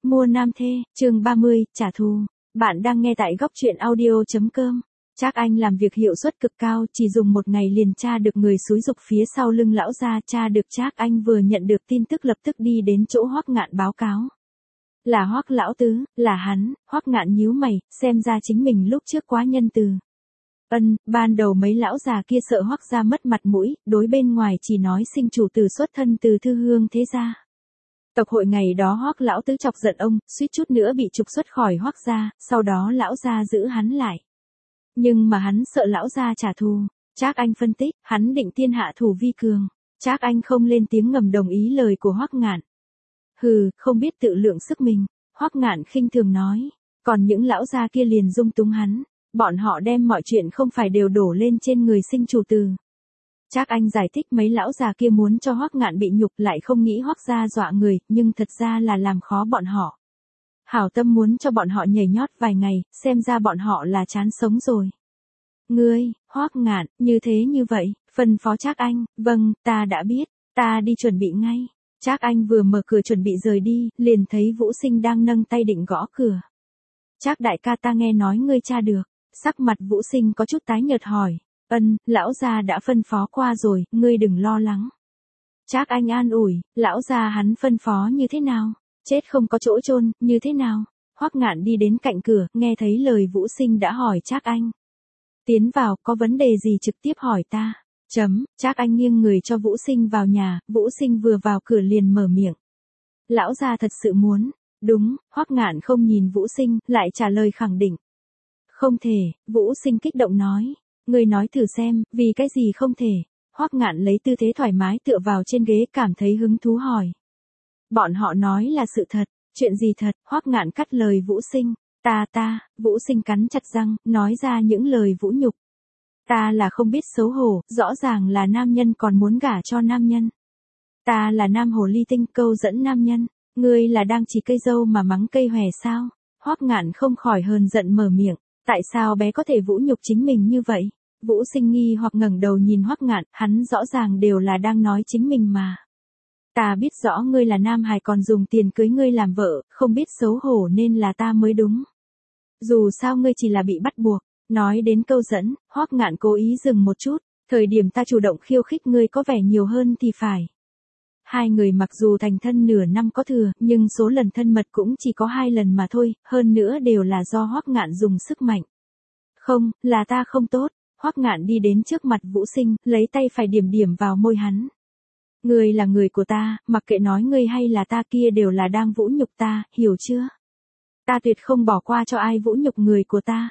Mua nam thê, chương 30, trả thù. Bạn đang nghe tại góc truyện audio.com. Trác Anh làm việc hiệu suất cực cao, chỉ dùng một ngày liền tra được người xúi giục phía sau lưng lão gia. Tra được Trác Anh vừa nhận được tin tức lập tức đi đến chỗ Hoắc Ngạn báo cáo. Là Hoắc lão tứ, là hắn. Hoắc Ngạn nhíu mày, xem ra chính mình lúc trước quá nhân từ. Ban đầu mấy lão già kia sợ Hoắc gia mất mặt mũi, đối bên ngoài chỉ nói sinh chủ tử xuất thân từ thư hương thế gia. Tộc hội ngày đó Hoắc lão tứ chọc giận ông, suýt chút nữa bị trục xuất khỏi Hoắc gia, sau đó lão gia giữ hắn lại. Nhưng mà hắn sợ lão gia trả thù. Trác Anh phân tích, hắn định thiên hạ thủ vi cường. Trác Anh không lên tiếng ngầm đồng ý lời của Hoắc Ngạn. Hừ, không biết tự lượng sức mình. Hoắc Ngạn khinh thường nói. Còn những lão gia kia liền dung túng hắn. Bọn họ đem mọi chuyện không phải đều đổ lên trên người sinh chủ tử. Trác Anh giải thích mấy lão già kia muốn cho Hoắc Ngạn bị nhục, lại không nghĩ Hoắc gia dọa người, nhưng thật ra là làm khó bọn họ. Hảo tâm muốn cho bọn họ nhảy nhót vài ngày, xem ra bọn họ là chán sống rồi. Ngươi, Hoắc Ngạn, như thế như vậy, phân phó Trác Anh. Vâng, ta đã biết, ta đi chuẩn bị ngay. Trác Anh vừa mở cửa chuẩn bị rời đi, liền thấy Vũ Sinh đang nâng tay định gõ cửa. Trác đại ca, ta nghe nói ngươi tra được. Sắc mặt Vũ Sinh có chút tái nhợt hỏi. Lão gia đã phân phó qua rồi, ngươi đừng lo lắng. Trác Anh an ủi, lão gia hắn phân phó như thế nào? Chết không có chỗ chôn, như thế nào? Hoắc Ngạn đi đến cạnh cửa, nghe thấy lời Vũ Sinh đã hỏi Trác Anh. Tiến vào, có vấn đề gì trực tiếp hỏi ta. Trác Anh nghiêng người cho Vũ Sinh vào nhà, Vũ Sinh vừa vào cửa liền mở miệng. Lão gia thật sự muốn. Đúng, Hoắc Ngạn không nhìn Vũ Sinh, lại trả lời khẳng định. Không thể, Vũ Sinh kích động nói. Ngươi nói thử xem, vì cái gì không thể? Hoắc Ngạn lấy tư thế thoải mái tựa vào trên ghế, cảm thấy hứng thú hỏi. Bọn họ nói là sự thật. Chuyện gì thật? Hoắc Ngạn cắt lời Vũ Sinh. Vũ Sinh cắn chặt răng, nói ra những lời vũ nhục. Ta là không biết xấu hổ, rõ ràng là nam nhân còn muốn gả cho nam nhân. Ta là nam hồ ly tinh, câu dẫn nam nhân. Ngươi là đang chỉ cây dâu mà mắng cây hòe sao? Hoắc Ngạn không khỏi hờn giận mở miệng. Tại sao bé có thể vũ nhục chính mình như vậy? Vũ Sinh nghi hoặc ngẩng đầu nhìn Hoắc Ngạn, hắn rõ ràng đều là đang nói chính mình mà. Ta biết rõ ngươi là nam hài còn dùng tiền cưới ngươi làm vợ, không biết xấu hổ nên là ta mới đúng. Dù sao ngươi chỉ là bị bắt buộc. Nói đến câu dẫn, Hoắc Ngạn cố ý dừng một chút, thời điểm ta chủ động khiêu khích ngươi có vẻ nhiều hơn thì phải. Hai người mặc dù thành thân nửa năm có thừa, nhưng số lần thân mật cũng chỉ có 2 lần mà thôi, hơn nữa đều là do Hoắc Ngạn dùng sức mạnh. Không, là ta không tốt. Hoắc Ngạn đi đến trước mặt Vũ Sinh, lấy tay phải điểm điểm vào môi hắn. Ngươi là người của ta, mặc kệ nói ngươi hay là ta kia đều là đang vũ nhục ta, hiểu chưa? Ta tuyệt không bỏ qua cho ai vũ nhục người của ta.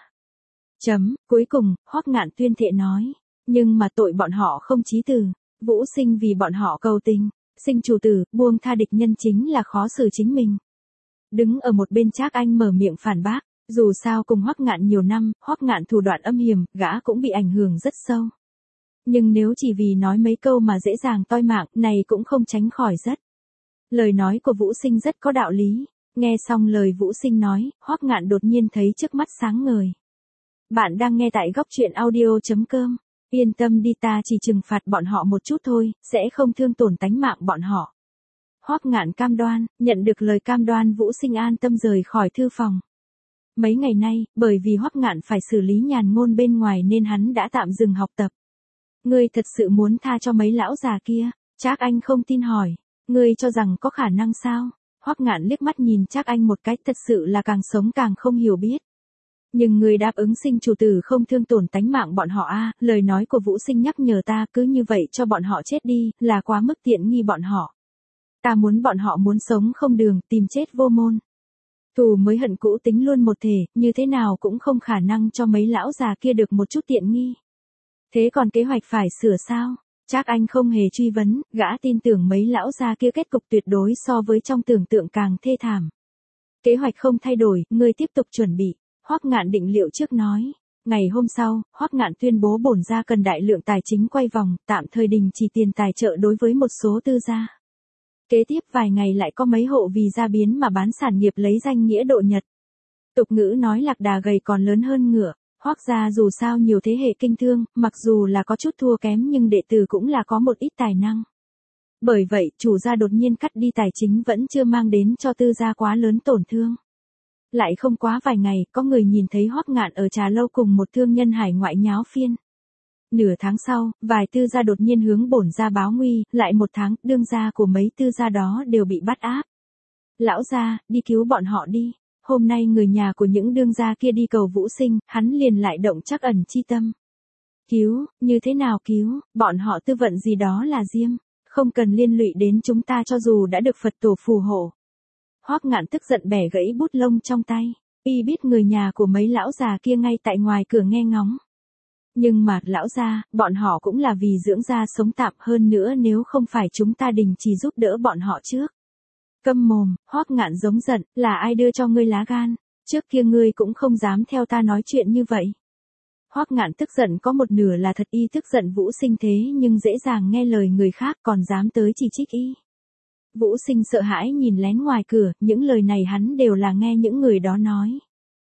Cuối cùng, Hoắc Ngạn tuyên thệ nói. Nhưng mà tội bọn họ không chí từ. Vũ Sinh vì bọn họ cầu tình. Sinh chủ tử, buông tha địch nhân chính là khó xử chính mình. Đứng ở một bên Trác Anh mở miệng phản bác. Dù sao cùng Hoắc Ngạn nhiều năm, Hoắc Ngạn thủ đoạn âm hiểm, gã cũng bị ảnh hưởng rất sâu. Nhưng nếu chỉ vì nói mấy câu mà dễ dàng toi mạng, này cũng không tránh khỏi rất. Lời nói của Vũ Sinh rất có đạo lý. Nghe xong lời Vũ Sinh nói, Hoắc Ngạn đột nhiên thấy trước mắt sáng ngời. Bạn đang nghe tại góc truyện audio.com. Yên tâm đi, ta chỉ trừng phạt bọn họ một chút thôi, sẽ không thương tổn tánh mạng bọn họ. Hoắc Ngạn cam đoan, nhận được lời cam đoan Vũ Sinh an tâm rời khỏi thư phòng. Mấy ngày nay, bởi vì Hoắc Ngạn phải xử lý nhàn ngôn bên ngoài nên hắn đã tạm dừng học tập. Ngươi thật sự muốn tha cho mấy lão già kia? Trác Anh không tin hỏi. Ngươi cho rằng có khả năng sao? Hoắc Ngạn liếc mắt nhìn Trác Anh một cái, thật sự là càng sống càng không hiểu biết. Nhưng ngươi đáp ứng sinh chủ tử không thương tổn tánh mạng bọn họ a, lời nói của Vũ Sinh nhắc nhở ta, cứ như vậy cho bọn họ chết đi, là quá mức tiện nghi bọn họ. Ta muốn bọn họ muốn sống không đường, tìm chết vô môn. Thù mới hận cũ tính luôn một thể, như thế nào cũng không khả năng cho mấy lão già kia được một chút tiện nghi. Thế còn kế hoạch phải sửa sao? Trác Anh không hề truy vấn, gã tin tưởng mấy lão già kia kết cục tuyệt đối so với trong tưởng tượng càng thê thảm. Kế hoạch không thay đổi, ngươi tiếp tục chuẩn bị. Hoắc Ngạn định liệu trước nói. Ngày hôm sau, Hoắc Ngạn tuyên bố bổn gia cần đại lượng tài chính quay vòng, tạm thời đình chỉ tiền tài trợ đối với một số tư gia. Kế tiếp vài ngày lại có mấy hộ vì gia biến mà bán sản nghiệp lấy danh nghĩa độ nhật. Tục ngữ nói lạc đà gầy còn lớn hơn ngựa. Hoắc gia dù sao nhiều thế hệ kinh thương, mặc dù là có chút thua kém nhưng đệ tử cũng là có một ít tài năng. Bởi vậy, chủ gia đột nhiên cắt đi tài chính vẫn chưa mang đến cho tư gia quá lớn tổn thương. Lại không quá vài ngày, có người nhìn thấy Hoắc Ngạn ở trà lâu cùng một thương nhân hải ngoại nháo phiên. Nửa tháng sau, vài tư gia đột nhiên hướng bổn gia báo nguy, lại một tháng, đương gia của mấy tư gia đó đều bị bắt áp. Lão gia, đi cứu bọn họ đi. Hôm nay người nhà của những đương gia kia đi cầu Vũ Sinh, hắn liền lại động trắc ẩn chi tâm. Cứu, như thế nào cứu, bọn họ tư vận gì đó là diêm, không cần liên lụy đến chúng ta cho dù đã được Phật tổ phù hộ. Hoắc Ngạn tức giận bẻ gãy bút lông trong tay, y biết người nhà của mấy lão già kia ngay tại ngoài cửa nghe ngóng. Nhưng mà, lão gia, bọn họ cũng là vì dưỡng gia sống tạm hơn nữa nếu không phải chúng ta đình chỉ giúp đỡ bọn họ trước. Câm mồm, Hoắc Ngạn giống giận, là ai đưa cho ngươi lá gan, trước kia ngươi cũng không dám theo ta nói chuyện như vậy. Hoắc Ngạn tức giận có một nửa là thật y tức giận Vũ Sinh thế nhưng dễ dàng nghe lời người khác còn dám tới chỉ trích y. Vũ Sinh sợ hãi nhìn lén ngoài cửa, những lời này hắn đều là nghe những người đó nói.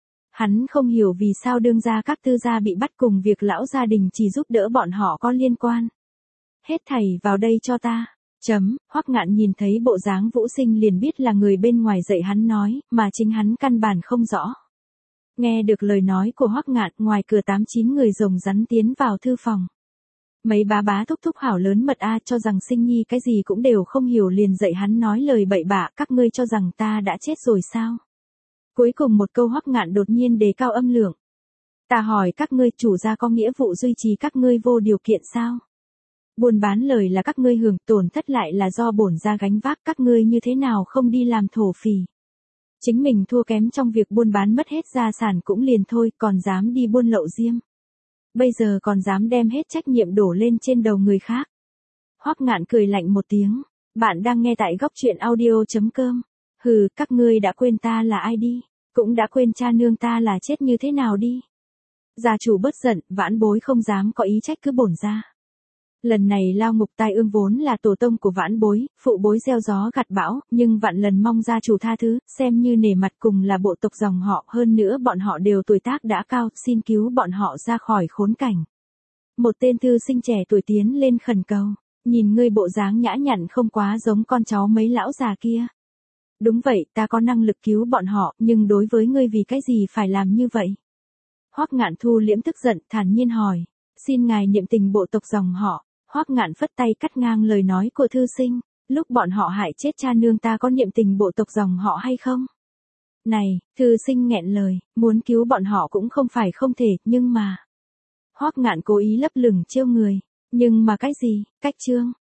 Hắn không hiểu vì sao đương gia các tư gia bị bắt cùng việc lão gia đình chỉ giúp đỡ bọn họ có liên quan. Hết thảy vào đây cho ta. Hoắc Ngạn nhìn thấy bộ dáng Vũ Sinh liền biết là người bên ngoài dạy hắn nói, mà chính hắn căn bản không rõ. Nghe được lời nói của Hoắc Ngạn, ngoài cửa 8-9 người rồng rắn tiến vào thư phòng. Mấy bá thúc thúc hảo lớn mật cho rằng Sinh Nhi cái gì cũng đều không hiểu liền dạy hắn nói lời bậy bạ, các ngươi cho rằng ta đã chết rồi sao? Cuối cùng một câu Hoắc Ngạn đột nhiên đề cao âm lượng. Ta hỏi các ngươi chủ gia có nghĩa vụ duy trì các ngươi vô điều kiện sao? Buôn bán lời là các ngươi hưởng, tổn thất lại là do bổn gia gánh vác, các ngươi như thế nào không đi làm thổ phỉ? Chính mình thua kém trong việc buôn bán mất hết gia sản cũng liền thôi, còn dám đi buôn lậu diêm. Bây giờ còn dám đem hết trách nhiệm đổ lên trên đầu người khác. Hoắc Ngạn cười lạnh một tiếng. Bạn đang nghe tại góc truyện audio.com. Hừ, các ngươi đã quên ta là ai đi, cũng đã quên cha nương ta là chết như thế nào đi. Gia chủ bớt giận, vãn bối không dám có ý trách cứ bổn gia. Lần này lao ngục tai ương vốn là tổ tông của vãn bối, phụ bối gieo gió gặt bão, nhưng vạn lần mong gia chủ tha thứ, xem như nể mặt cùng là bộ tộc dòng họ, hơn nữa bọn họ đều tuổi tác đã cao, xin cứu bọn họ ra khỏi khốn cảnh. Một tên thư sinh trẻ tuổi tiến lên khẩn cầu, nhìn ngươi bộ dáng nhã nhặn không quá giống con cháu mấy lão già kia. Đúng vậy, ta có năng lực cứu bọn họ, nhưng đối với ngươi vì cái gì phải làm như vậy? Hoắc Ngạn thu liễm tức giận, thản nhiên hỏi, xin ngài niệm tình bộ tộc dòng họ. Hoắc Ngạn phất tay cắt ngang lời nói của thư sinh, lúc bọn họ hại chết cha nương ta có niệm tình bộ tộc dòng họ hay không? Này, thư sinh nghẹn lời, muốn cứu bọn họ cũng không phải không thể, nhưng mà... Hoắc Ngạn cố ý lấp lửng trêu người, nhưng mà cái gì, cách chương.